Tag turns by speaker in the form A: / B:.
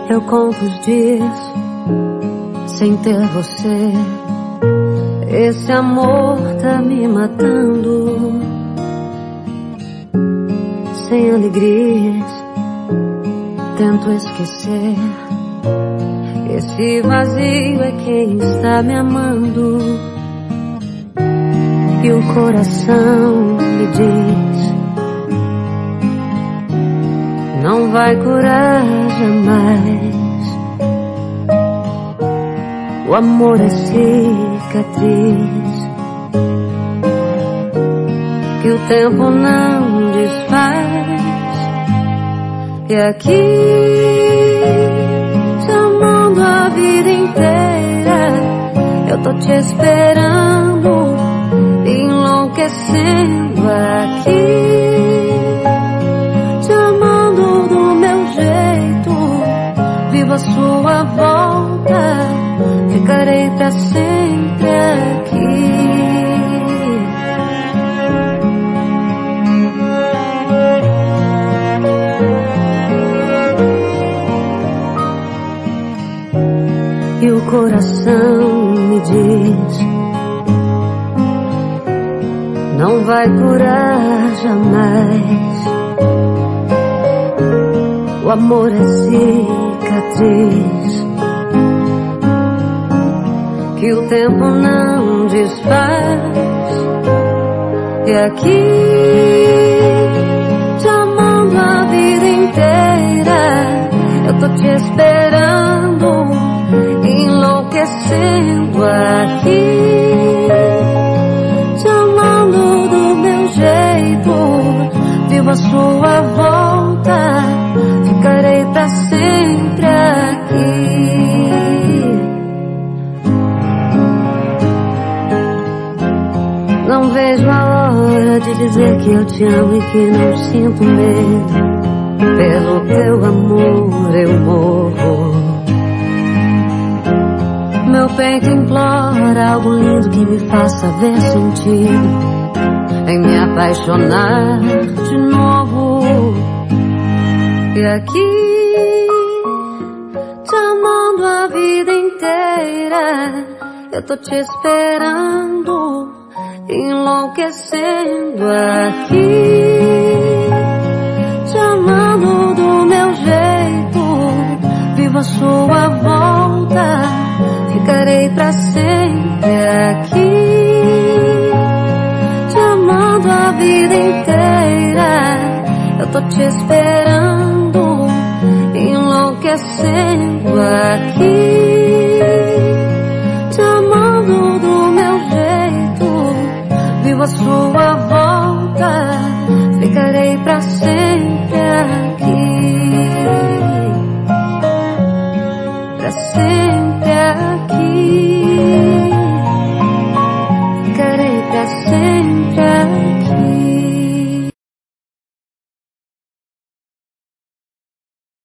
A: Eu conto os dias sem ter você. Esse amor tá me matando. Sem alegrias, tento esquecer. Esse vazio é quem está me amando. E o coração me diz: não vai curar jamais. O amor é cicatriz que o tempo não desfaz. E aqui, te amando a vida inteira, eu tô te esperando, enlouquecendo aqui. Te amando do meu jeito, vivo a sua volta, ficarei pra sempre aqui. E o coração me diz: não vai curar jamais. O amor é cicatriz que o tempo não desfaz. E aqui, te amando a vida inteira, eu tô te esperando, enlouquecendo aqui. Te amando do meu jeito, vivo a sua volta, ficarei pra sempre aqui. Não vejo a hora de dizer que eu te amo e que não sinto medo. Pelo teu amor eu morro. Meu peito implora algo lindo que me faça ver sentido em me apaixonar de novo. E aqui, te amando a vida inteira, eu tô te esperando, enlouquecendo aqui. Te amando do meu jeito, vivo a sua volta, ficarei pra sempre aqui. Te amando a vida inteira, eu tô te esperando, enlouquecendo aqui.